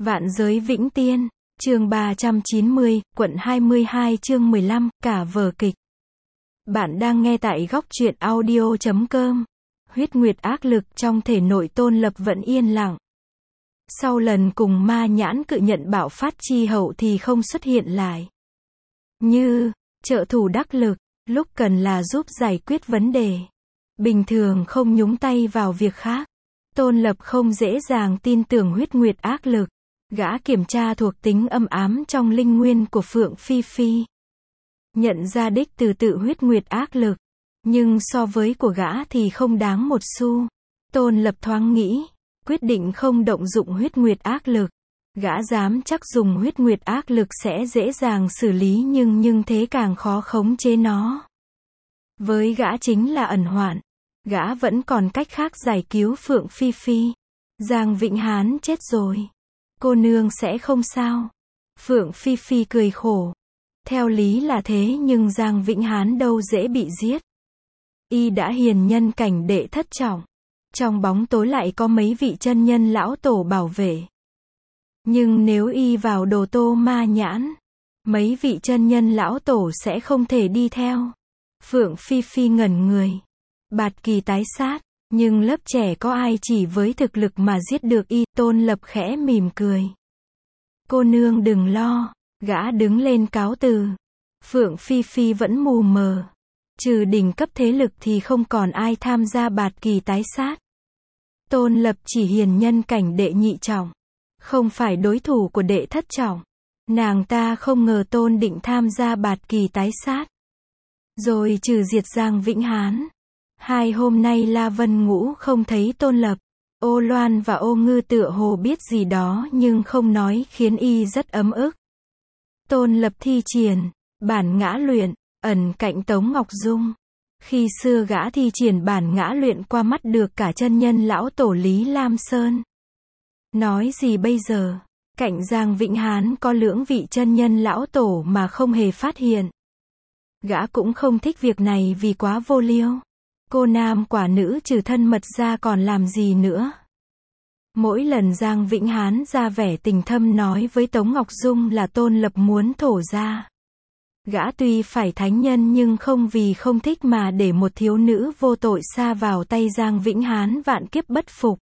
Vạn giới vĩnh tiên, chương 390, quận 22 chương 15, cả vở kịch. Bạn đang nghe tại góc truyện audio.com. Huyết nguyệt ác lực trong thể nội Tôn Lập vẫn yên lặng. Sau lần cùng ma nhãn cự nhận bạo phát chi hậu thì không xuất hiện lại. Như trợ thủ đắc lực, lúc cần là giúp giải quyết vấn đề. Bình thường không nhúng tay vào việc khác. Tôn Lập không dễ dàng tin tưởng huyết nguyệt ác lực. Gã kiểm tra thuộc tính âm ám trong linh nguyên của Phượng Phi Phi. Nhận ra đích từ tự huyết nguyệt ác lực. Nhưng so với của gã thì không đáng một xu. Tôn Lập thoáng nghĩ, quyết định không động dụng huyết nguyệt ác lực. Gã dám chắc dùng huyết nguyệt ác lực sẽ dễ dàng xử lý nhưng thế càng khó khống chế nó. Với gã chính là ẩn hoạn. Gã vẫn còn cách khác giải cứu Phượng Phi Phi. Giang Vĩnh Hán chết rồi. Cô nương sẽ không sao. Phượng Phi Phi cười khổ. Theo lý là thế nhưng Giang Vĩnh Hán đâu dễ bị giết. Y đã hiền nhân cảnh đệ thất trọng. Trong bóng tối lại có mấy vị chân nhân lão tổ bảo vệ. Nhưng nếu y vào đồ tô ma nhãn, mấy vị chân nhân lão tổ sẽ không thể đi theo. Phượng Phi Phi ngẩn người. Bạt Kỳ tái sát. Nhưng lớp trẻ có ai chỉ với thực lực mà giết được y. Tôn Lập khẽ mỉm cười. Cô nương đừng lo. Gã đứng lên cáo từ. Phượng Phi Phi vẫn mù mờ. Trừ đỉnh cấp thế lực thì không còn ai tham gia Bạt Kỳ tái sát. Tôn Lập chỉ hiền nhân cảnh đệ nhị trọng. Không phải đối thủ của đệ thất trọng. Nàng ta không ngờ Tôn định tham gia Bạt Kỳ tái sát. Rồi trừ diệt Giang Vĩnh Hán. 2 hôm nay La Vân Ngũ không thấy Tôn Lập. Ô Loan và Ô Ngư tựa hồ biết gì đó nhưng không nói khiến y rất ấm ức. Tôn Lập thi triển bản ngã luyện, ẩn cạnh Tống Ngọc Dung. Khi xưa gã thi triển bản ngã luyện qua mắt được cả chân nhân lão tổ Lý Lam Sơn. Nói gì bây giờ? Cạnh Giang Vĩnh Hán có lưỡng vị chân nhân lão tổ mà không hề phát hiện. Gã cũng không thích việc này vì quá vô liêu. Cô nam quả nữ trừ thân mật ra còn làm gì nữa. Mỗi lần Giang Vĩnh Hán ra vẻ tình thâm nói với Tống Ngọc Dung là Tôn Lập muốn thổ ra. Gã tuy phải thánh nhân nhưng không vì không thích mà để một thiếu nữ vô tội sa vào tay Giang Vĩnh Hán vạn kiếp bất phục.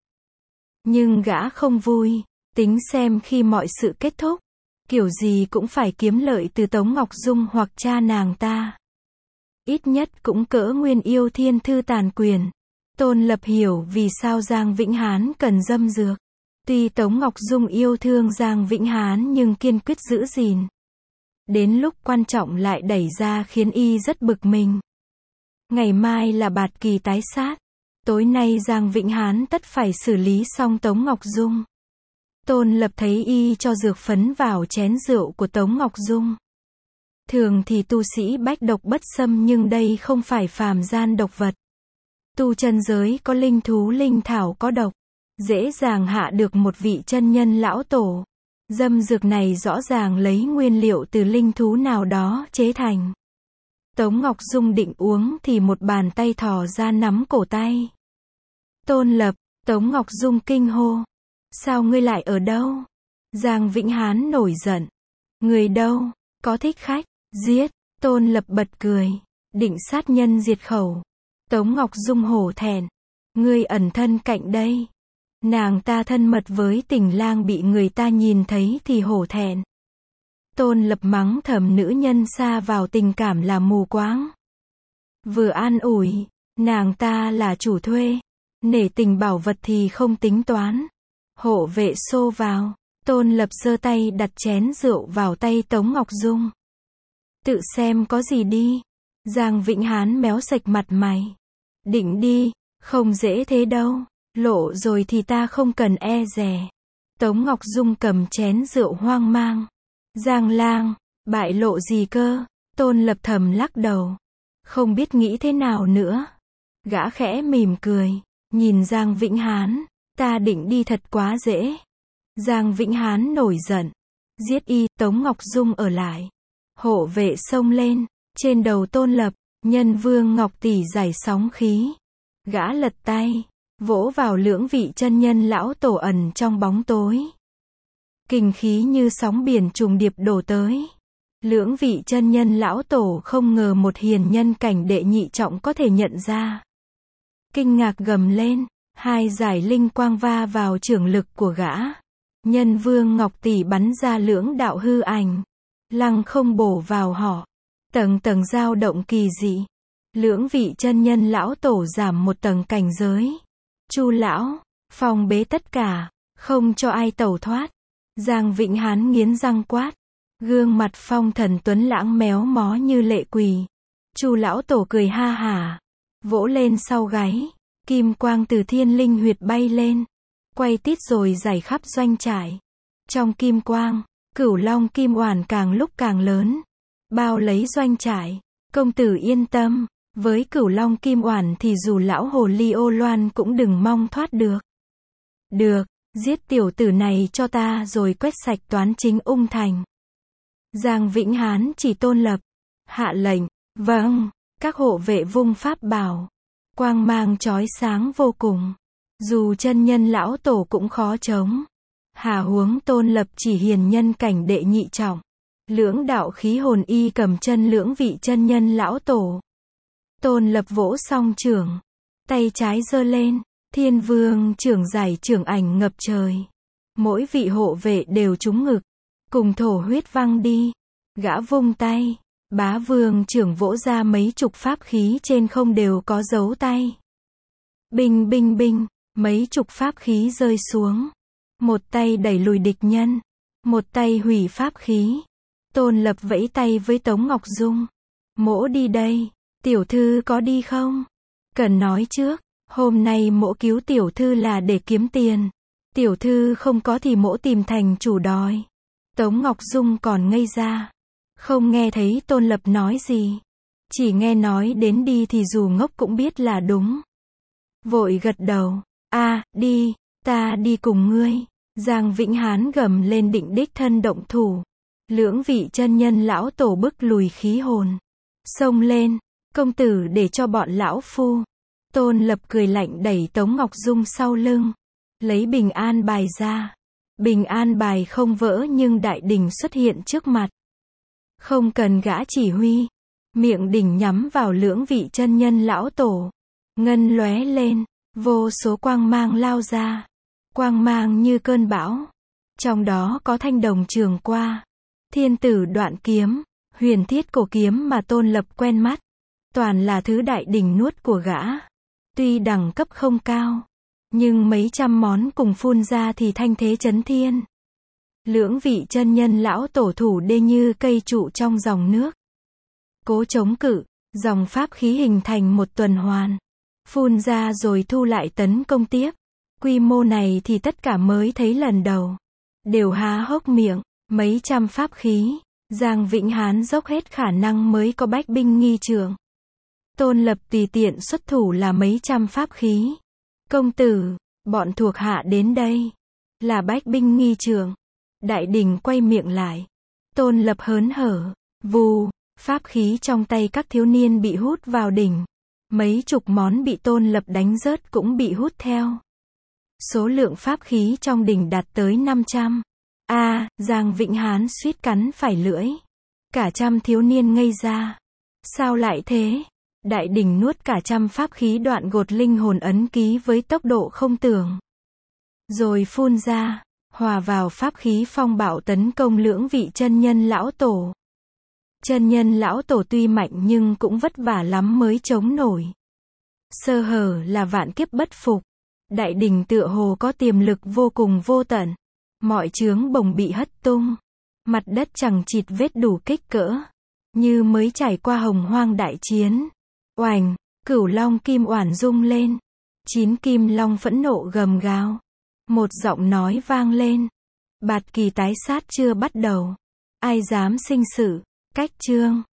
Nhưng gã không vui, tính xem khi mọi sự kết thúc, kiểu gì cũng phải kiếm lợi từ Tống Ngọc Dung hoặc cha nàng ta. Ít nhất cũng cỡ Nguyên Yêu Thiên Thư tàn quyền. Tôn Lập hiểu vì sao Giang Vĩnh Hán cần dâm dược. Tuy Tống Ngọc Dung yêu thương Giang Vĩnh Hán nhưng kiên quyết giữ gìn. Đến lúc quan trọng lại đẩy ra khiến y rất bực mình. Ngày mai là Bạt Kỳ tái sát. Tối nay Giang Vĩnh Hán tất phải xử lý xong Tống Ngọc Dung. Tôn Lập thấy y cho dược phấn vào chén rượu của Tống Ngọc Dung. Thường thì tu sĩ bách độc bất xâm nhưng đây không phải phàm gian độc vật. Tu chân giới có linh thú linh thảo có độc. Dễ dàng hạ được một vị chân nhân lão tổ. Dâm dược này rõ ràng lấy nguyên liệu từ linh thú nào đó chế thành. Tống Ngọc Dung định uống thì một bàn tay thò ra nắm cổ tay. Tôn Lập, Tống Ngọc Dung kinh hô. Sao ngươi lại ở đâu? Giang Vĩnh Hán nổi giận. Người đâu? Có thích khách? Giết. Tôn Lập bật cười. Định sát nhân diệt khẩu. Tống Ngọc Dung hổ thẹn. Ngươi ẩn thân cạnh đây. Nàng ta thân mật với tình lang bị người ta nhìn thấy thì hổ thẹn. Tôn Lập mắng thầm nữ nhân xa vào tình cảm là mù quáng. Vừa an ủi, nàng ta là chủ thuê. Nể tình bảo vật thì không tính toán. Hộ vệ xô vào. Tôn Lập giơ tay đặt chén rượu vào tay Tống Ngọc Dung. Tự xem có gì đi. Giang Vĩnh Hán méo sạch mặt mày. Định đi, không dễ thế đâu. Lộ rồi thì ta không cần e dè. Tống Ngọc Dung cầm chén rượu hoang mang. Giang lang, bại lộ gì cơ? Tôn Lập thầm lắc đầu. Không biết nghĩ thế nào nữa. Gã khẽ mỉm cười. Nhìn Giang Vĩnh Hán. Ta định đi thật quá dễ. Giang Vĩnh Hán nổi giận. Giết y. Tống Ngọc Dung ở lại. Hộ vệ xông lên. Trên đầu Tôn Lập. Nhân vương Ngọc Tỷ giải sóng khí. Gã lật tay. Vỗ vào lưỡng vị chân nhân lão tổ ẩn trong bóng tối. Kình khí như sóng biển trùng điệp đổ tới. Lưỡng vị chân nhân lão tổ không ngờ một hiền nhân cảnh đệ nhị trọng có thể nhận ra. Kinh ngạc gầm lên, hai giải linh quang va vào chưởng lực của gã. Nhân vương ngọc tỷ bắn ra lưỡng đạo hư ảnh, lăng không bổ vào họ. Tầng tầng dao động kỳ dị. Lưỡng vị chân nhân lão tổ giảm một tầng cảnh giới. Chu lão, phòng bế tất cả, không cho ai tẩu thoát. Giang Vĩnh Hán nghiến răng quát. Gương mặt phong thần tuấn lãng méo mó như lệ quỳ. Chu lão tổ cười ha hả, vỗ lên sau gáy. Kim quang từ thiên linh huyệt bay lên, quay tít rồi rải khắp doanh trại. Trong kim quang, Cửu Long Kim Oản càng lúc càng lớn, bao lấy doanh trại. Công tử yên tâm, với Cửu Long Kim Oản thì dù lão hồ ly ô loan cũng đừng mong thoát được. Được, giết tiểu tử này cho ta rồi quét sạch toán chính Ung Thành. Giang Vĩnh Hán chỉ Tôn Lập, hạ lệnh. Vâng. Các hộ vệ vung pháp bảo, quang mang chói sáng vô cùng. Dù chân nhân lão tổ cũng khó chống. Hà huống Tôn Lập chỉ hiền nhân cảnh đệ nhị trọng. Lưỡng đạo khí hồn y cầm chân lưỡng vị chân nhân lão tổ. Tôn Lập vỗ song chưởng, tay trái giơ lên, Thiên Vương chưởng giải chưởng ảnh ngập trời. Mỗi vị hộ vệ đều trúng ngực, cùng thổ huyết văng đi. Gã vung tay, Bá Vương chưởng vỗ ra mấy chục pháp khí trên không đều có dấu tay. Binh binh binh, mấy chục pháp khí rơi xuống. Một tay đẩy lùi địch nhân, một tay hủy pháp khí. Tôn Lập vẫy tay với Tống Ngọc Dung. Mỗ đi đây, tiểu thư có đi không? Cần nói trước, hôm nay mỗ cứu tiểu thư là để kiếm tiền. Tiểu thư không có thì mỗ tìm thành chủ đòi. Tống Ngọc Dung còn ngây ra, không nghe thấy Tôn Lập nói gì. Chỉ nghe nói đến đi thì dù ngốc cũng biết là đúng. Vội gật đầu, đi, ta đi cùng ngươi. Giang Vĩnh Hán gầm lên định đích thân động thủ. Lưỡng vị chân nhân lão tổ bức lùi khí hồn. Xông lên, công tử để cho bọn lão phu. Tôn Lập cười lạnh đẩy Tống Ngọc Dung sau lưng. Lấy bình an bài ra. Bình an bài không vỡ nhưng đại đỉnh xuất hiện trước mặt. Không cần gã chỉ huy. Miệng đỉnh nhắm vào lưỡng vị chân nhân lão tổ. Ngân lóe lên, vô số quang mang lao ra. Quang mang như cơn bão. Trong đó có thanh đồng trường qua, thiên tử đoạn kiếm, huyền thiết cổ kiếm mà Tôn Lập quen mắt. Toàn là thứ đại đỉnh nuốt của gã. Tuy đẳng cấp không cao, nhưng mấy trăm món cùng phun ra thì thanh thế chấn thiên. Lưỡng vị chân nhân lão tổ thủ đê như cây trụ trong dòng nước. Cố chống cự, dòng pháp khí hình thành một tuần hoàn. Phun ra rồi thu lại tấn công tiếp. Quy mô này thì tất cả mới thấy lần đầu. Đều há hốc miệng, mấy trăm pháp khí. Giang Vĩnh Hán dốc hết khả năng mới có bách binh nghi trượng. Tôn Lập tùy tiện xuất thủ là mấy trăm pháp khí. Công tử, bọn thuộc hạ đến đây. Là bách binh nghi trượng. Đại đình quay miệng lại. Tôn Lập hớn hở. Vù, pháp khí trong tay các thiếu niên bị hút vào đỉnh. Mấy chục món bị Tôn Lập đánh rớt cũng bị hút theo. Số lượng pháp khí trong đỉnh đạt tới 500. Giang Vĩnh Hán suýt cắn phải lưỡi. Cả trăm thiếu niên ngây ra. Sao lại thế? Đại đỉnh nuốt cả trăm pháp khí đoạn gột linh hồn ấn ký với tốc độ không tưởng. Rồi phun ra, hòa vào pháp khí phong bạo tấn công lưỡng vị chân nhân lão tổ. Chân nhân lão tổ tuy mạnh nhưng cũng vất vả lắm mới chống nổi. Sơ hở là vạn kiếp bất phục. Đại đỉnh tựa hồ có tiềm lực vô cùng vô tận. Mọi chướng bồng bị hất tung. Mặt đất chẳng chịt vết đủ kích cỡ. Như mới trải qua hồng hoang đại chiến. Oành, Cửu Long Kim Oản rung lên. 9 kim long phẫn nộ gầm gào. Một giọng nói vang lên. Bạt kỳ tái sát chưa bắt đầu. Ai dám sinh sự, cách chương.